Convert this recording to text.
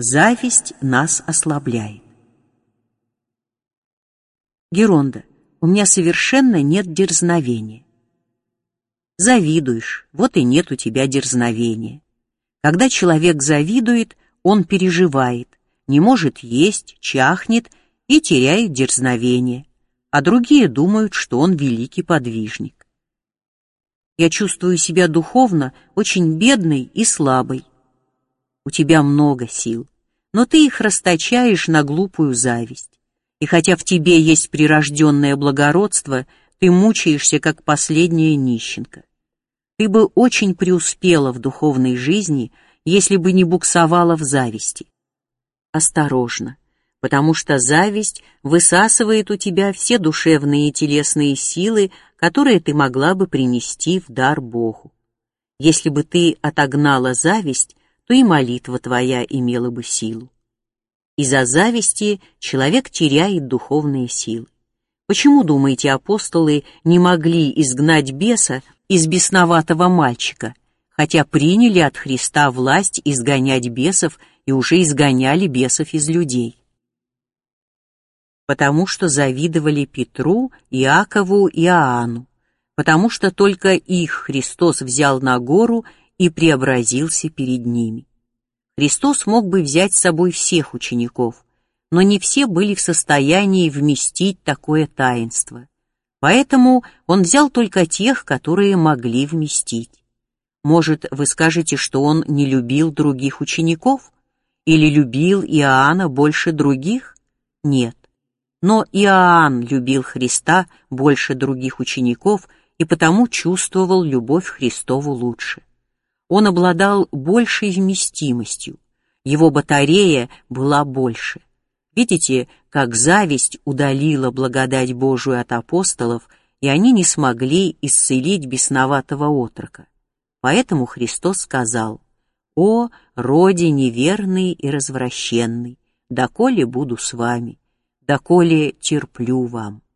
Зависть нас ослабляет. Геронда, у меня совершенно нет дерзновения. Завидуешь, вот и нет у тебя дерзновения. Когда человек завидует, он переживает, не может есть, чахнет и теряет дерзновение, а другие думают, что он великий подвижник. Я чувствую себя духовно очень бедной и слабой. У тебя много сил, но ты их расточаешь на глупую зависть. И хотя в тебе есть прирожденное благородство, ты мучаешься, как последняя нищенка. Ты бы очень преуспела в духовной жизни, если бы не буксовала в зависти. Осторожно, потому что зависть высасывает у тебя все душевные и телесные силы, которые ты могла бы принести в дар Богу. Если бы ты отогнала зависть, то и молитва твоя имела бы силу. Из-за зависти человек теряет духовные силы. Почему, думаете, апостолы не могли изгнать беса из бесноватого мальчика, хотя приняли от Христа власть изгонять бесов и уже изгоняли бесов из людей? Потому что завидовали Петру, Иакову и Иоанну, потому что только их Христос взял на гору и преобразился перед ними. Христос мог бы взять с собой всех учеников, но не все были в состоянии вместить такое таинство. Поэтому он взял только тех, которые могли вместить. Может, вы скажете, что он не любил других учеников? Или любил Иоанна больше других? Нет. Но Иоанн любил Христа больше других учеников и потому чувствовал любовь Христову лучше. Он обладал большей вместимостью, его батарея была больше. Видите, как зависть удалила благодать Божию от апостолов, и они не смогли исцелить бесноватого отрока. Поэтому Христос сказал: «О, роде неверный и развращенный, доколе буду с вами, доколе терплю вам».